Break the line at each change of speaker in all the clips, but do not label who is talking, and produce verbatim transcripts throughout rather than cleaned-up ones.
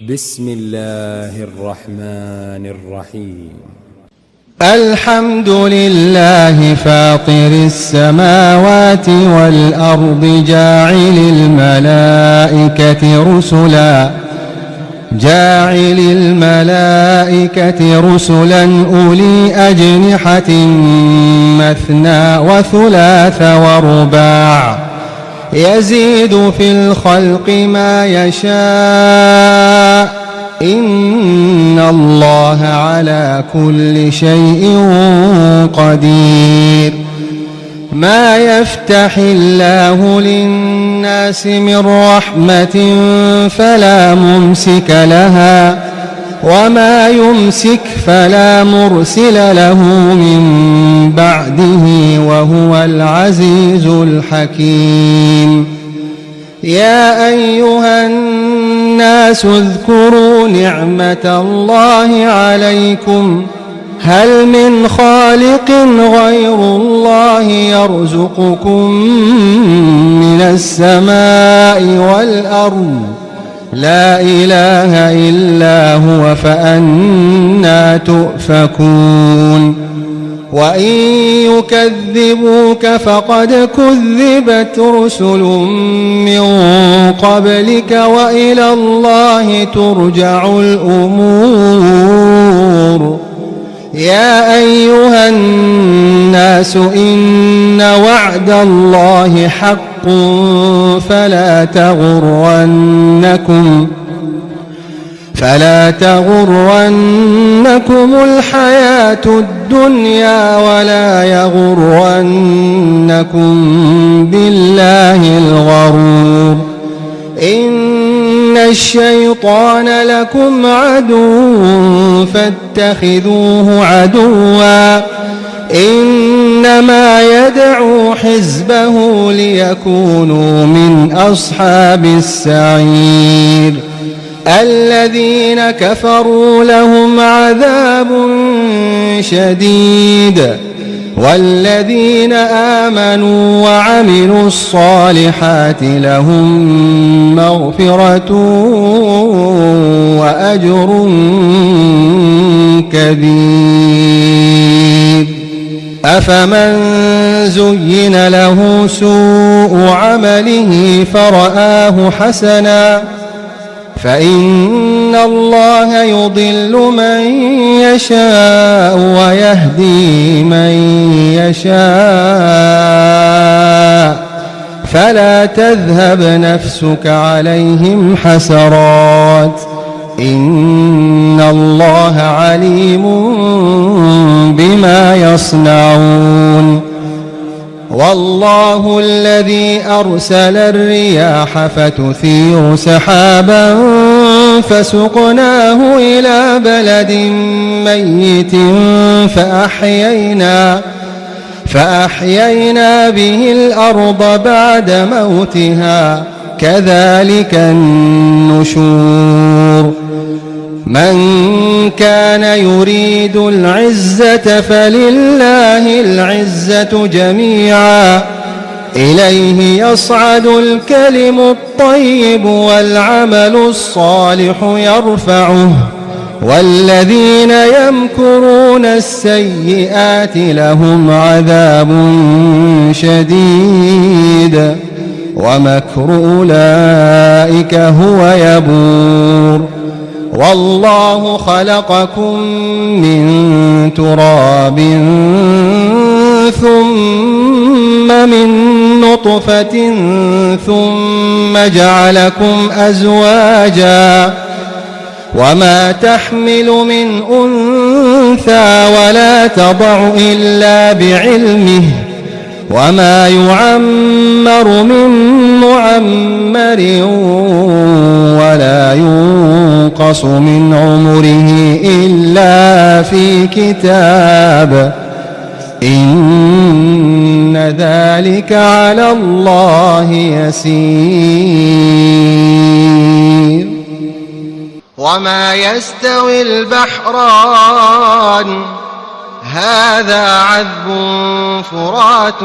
بسم الله الرحمن الرحيم.
الحمد لله فاطر السماوات والأرض جاعل الملائكة رسلا جاعل الملائكة رسلا أولي أجنحة مثنى وثلاث ورباع يزيد في الخلق ما يشاء إن الله على كل شيء قدير. ما يفتح الله للناس من رحمة فلا ممسك لها وما يمسك فلا مرسل له من بعده وهو العزيز الحكيم. يا أيها الناس اذكروا نعمة الله عليكم هل من خالق غير الله يرزقكم من السماء والأرض لا إله إلا هو فأنى تؤفكون. وإن يكذبوك فقد كذبت رسل من قبلك وإلى الله ترجع الأمور. يا أيها الناس إن وعد الله حق فلا تغرنكم فلا تغرنكم الحياة الدنيا ولا يغرنكم بالله الغرور. إن الشيطان لكم عدو فاتخذوه عدوا إنما يدعو حزبه ليكونوا من أصحاب السعير. الذين كفروا لهم عذاب شديد والذين آمنوا وعملوا الصالحات لهم مغفرة وأجر كبير. أفمن زين له سوء عمله فرآه حسنا فإن الله يضل من يشاء ويهدي من يشاء فلا تذهب نفسك عليهم حسرات إن الله عليم بما يصنعون. والله الذي أرسل الرياح فتثير سحابا فسقناه إلى بلد ميت فأحيينا, فأحيينا به الأرض بعد موتها كذلك النشور. من كان يريد العزة فلله العزة جميعا إليه يصعد الكلم الطيب والعمل الصالح يرفعه والذين يمكرون السيئات لهم عذاب شديد ومكر أولئك هو يبور. والله خلقكم من تراب ثم من نطفة ثم جعلكم أزواجا وما تحمل من أنثى ولا تضع إلا بعلمه وما يعمر من معمر ولا ينقص من عمره إلا في كتاب إن ذلك على الله يسير. وما يستوي البحران هذا عذب فرات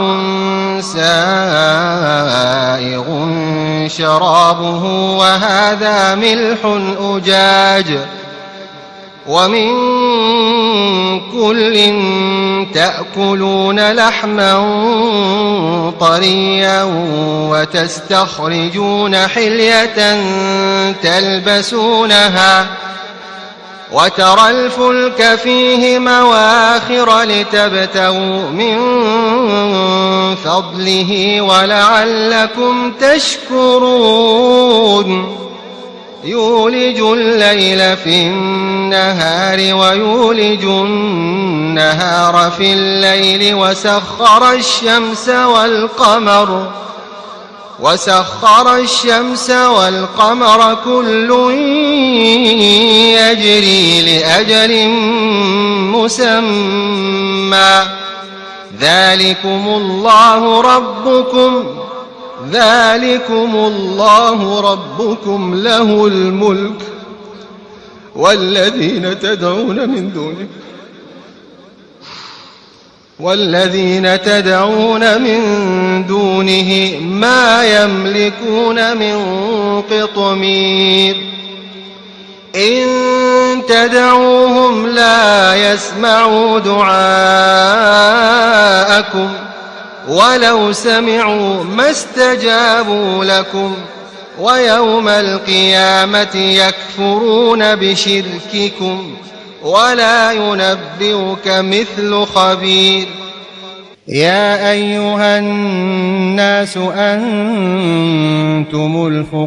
سائغ شرابه وهذا ملح أجاج ومن كل تأكلون لحما طريا وتستخرجون حلية تلبسونها وترى الفلك فيه مواخر لتبتغوا من فضله ولعلكم تشكرون يولج الليل في النهار ويولج النهار في الليل وسخر الشمس والقمر وسخر الشمس والقمر كل يجري لأجل مسمى ذلكم الله ربكم ذلكم الله ربكم له الملك والذين تدعون من دونه والذين تدعون من دونه ما يملكون من قطمير إن تدعوهم لا يسمعوا دعاءكم ولو سمعوا ما استجابوا لكم ويوم القيامة يكفرون بشرككم ولا ينبئك مثل خبير يا أيها الناس أنتم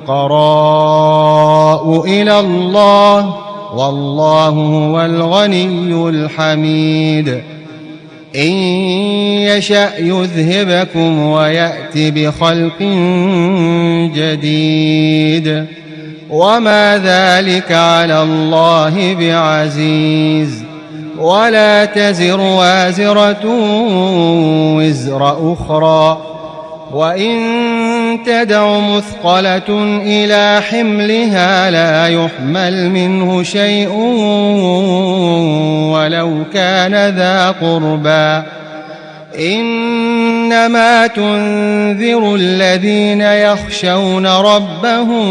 الفقراء إلى الله والله هو الغني الحميد إن يشأ يذهبكم ويأت بخلق جديد وما ذلك على الله بعزيز ولا تزر وازرة وزر أخرى وإن تدع مثقلة إلى حملها لا يحمل منه شيء ولو كان ذا قربى إنما تنذر الذين يخشون ربهم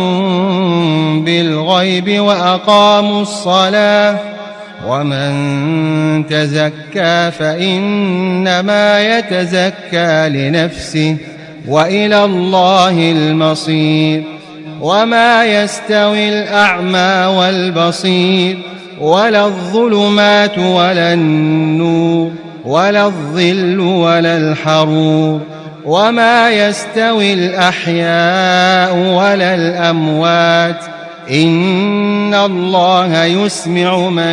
بالغيب وأقاموا الصلاة ومن تزكى فإنما يتزكى لنفسه وإلى الله المصير وما يستوي الأعمى والبصير ولا الظلمات ولا النور ولا الظل ولا الحرور وما يستوي الأحياء ولا الأموات إن الله يسمع من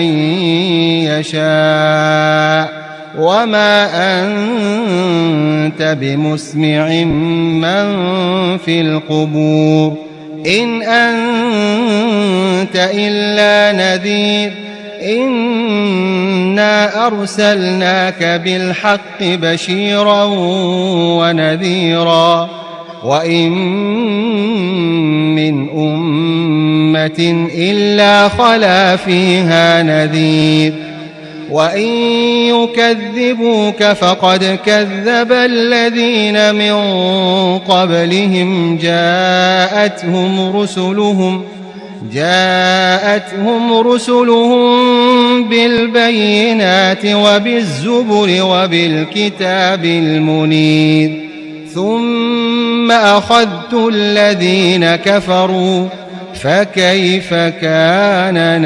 يشاء وما أنت بمسمع من في القبور إن أنت إلا نذير إنا أرسلناك بالحق بشيرا ونذيرا وإن من أمة إلا خلا فيها نذير وإن يكذبوك فقد كذب الذين من قبلهم جاءتهم رسلهم جاءتهم رسلهم بالبينات وبالزبر وبالكتاب المنير ثم أخذت الذين كفروا فكيف كان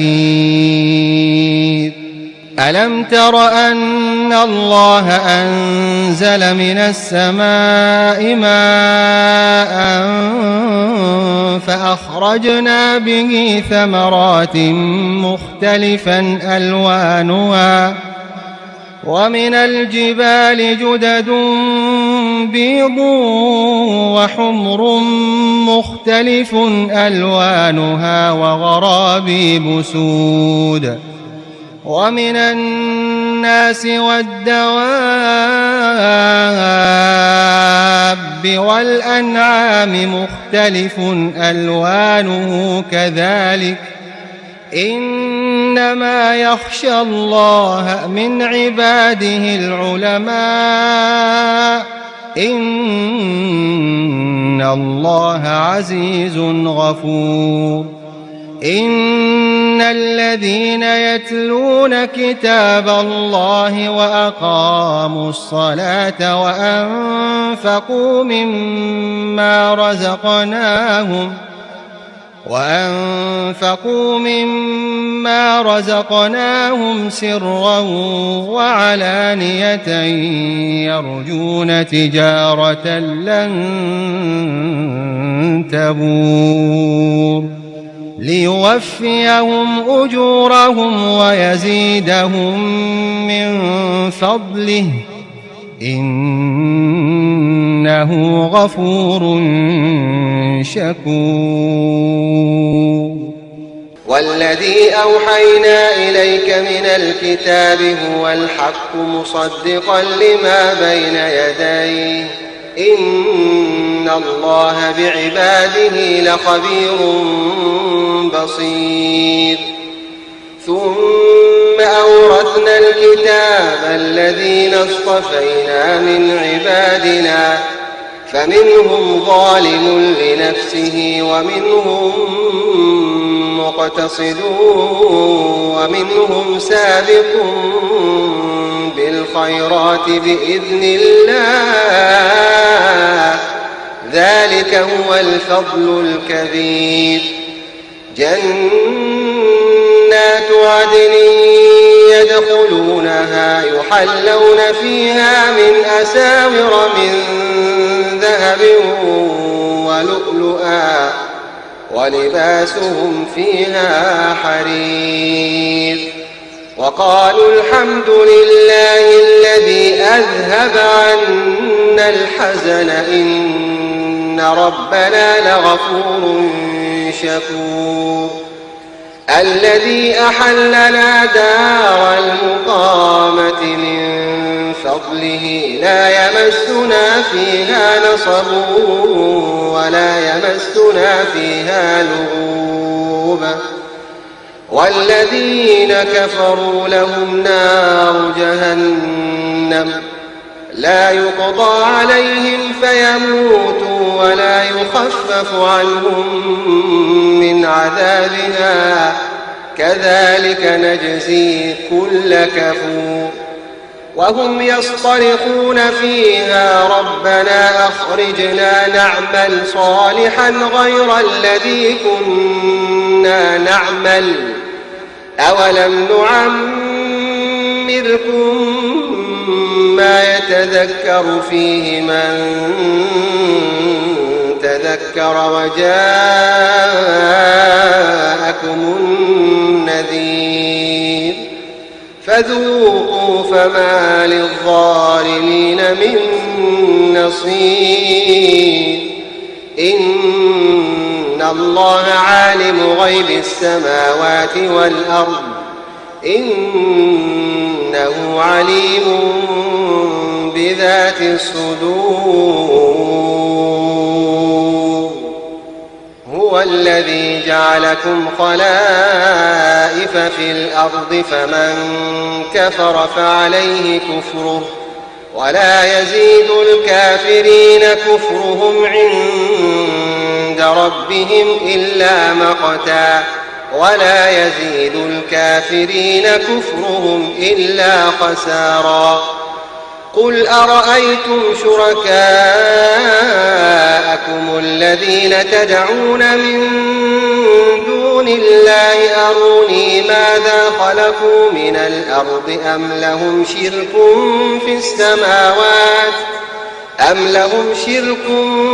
نكير ألم تر أن الله أنزل من السماء ماء فأخرجنا به ثمرات مختلفا ألوانها ومن الجبال جدد بيض وحمر مختلف ألوانها وغرابيب سود ومن الناس والدواب والأنعام مختلف ألوانه كذلك إن إنما يخشى الله من عباده العلماء إن الله عزيز غفور إن الذين يتلون كتاب الله وأقاموا الصلاة وأنفقوا مما رزقناهم وأنفقوا مما رزقناهم سرا وعلانية يرجون تجارة لن تبور ليوفيهم أجورهم ويزيدهم من فضله إنه غفور شكور والذي أوحينا إليك من الكتاب هو الحق مصدقا لما بين يديه إن الله بعباده لخبير بصير ثم أورثنا الكتاب الذين اصطفينا من عبادنا فمنهم ظالم لنفسه ومنهم مقتصد ومنهم سابق بالخيرات بإذن الله ذلك هو الفضل الكبير جنات عدن يدخلونها يحلون فيها من أساور من ذهب ولؤلؤا ولباسهم فيها حرير وقالوا الحمد لله الذي أذهب عنا الحزن إن ربنا لغفور شكور الذي أحلنا دار المقامة من فضله لا يمسنا فيها نصب ولا يمسنا فيها لغوب والذين كفروا لهم نار جهنم لا يقضى عليهم فيموتوا ولا يخفف عنهم من عذابها كذلك نجزي كل كفور وهم يصطرخون فيها ربنا أخرجنا نعمل صالحا غير الذي كنا نعمل أولم نعمركم ما يتذكر فيه من تذكر وجاءكم النذير فذوقوا فما للظالمين من نصير إن الله عالم غيب السماوات والأرض إنه عليم بذات الصدور هو الذي جعلكم خلائف في الأرض فمن كفر فعليه كفره ولا يزيد الكافرين كفرهم عند ربهم إلا مقتا ولا يزيد الكافرين كفرهم إلا خسارا قل أرأيتم شركاءكم الذين تدعون من دون الله أروني ماذا خلقوا من الأرض أم لهم شرك في السماوات أم لهم شرك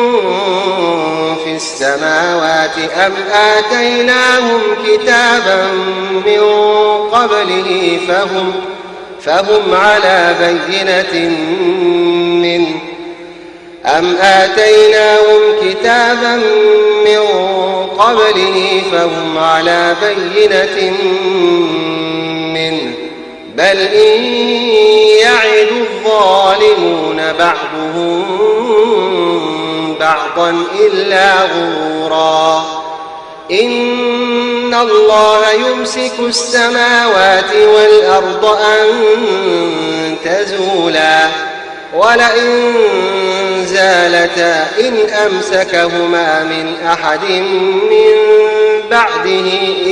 في السماوات أم آتيناهم كتابا من قبله فهم فهم على بينة منه أم آتيناهم كتابا من قبله فهم على بينة منه بل إن يعد الظالمون بعضهم بعضا إلا غرورا إن إن الله يمسك السماوات والأرض أن تزولا ولئن زالتا إن أمسكهما من أحد من بعده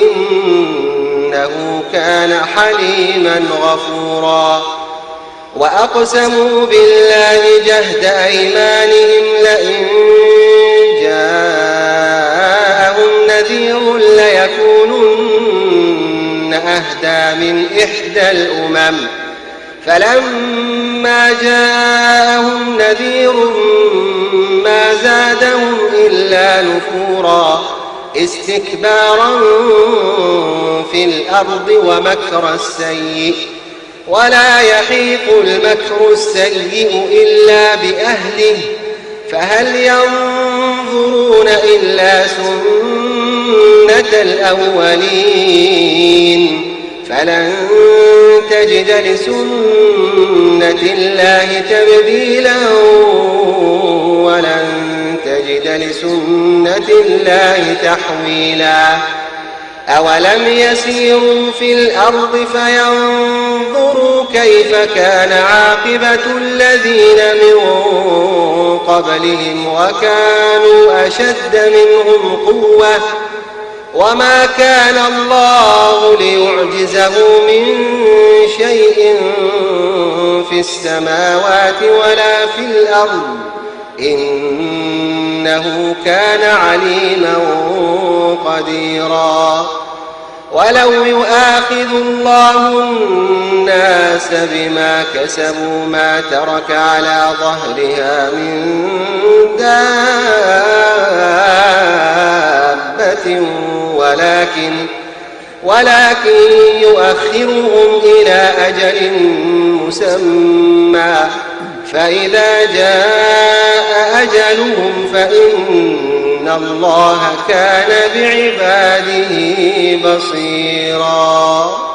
إنه كان حليما غفورا وأقسموا بالله جهد أيمانهم لئن جاءهم نذير ليكونن أهدى من إحدى الأمم فلما جاءهم نذير ما زادهم إلا نفورا استكبارا في الأرض ومكر السيء ولا يحيق المكر السيء إلا بأهله فهل ينظرون إلا سنة الأولين فلن تجد لسنة الله تبديلا ولن تجد لسنة الله تحويلا أولم يسيروا في الأرض فينظروا كيف كان عاقبة الذين من قبلهم وكانوا أشد منهم قوة وما كان الله ليعجزه من شيء في السماوات ولا في الأرض إنه كان عليما قديرا ولو يؤاخذ الله الناس بما كسبوا ما ترك على ظهرها من دابة ولكن ولكن يؤخرهم إلى أجل مسمى فإذا جاء أجلهم فإن الله كان بعباده بصيرا.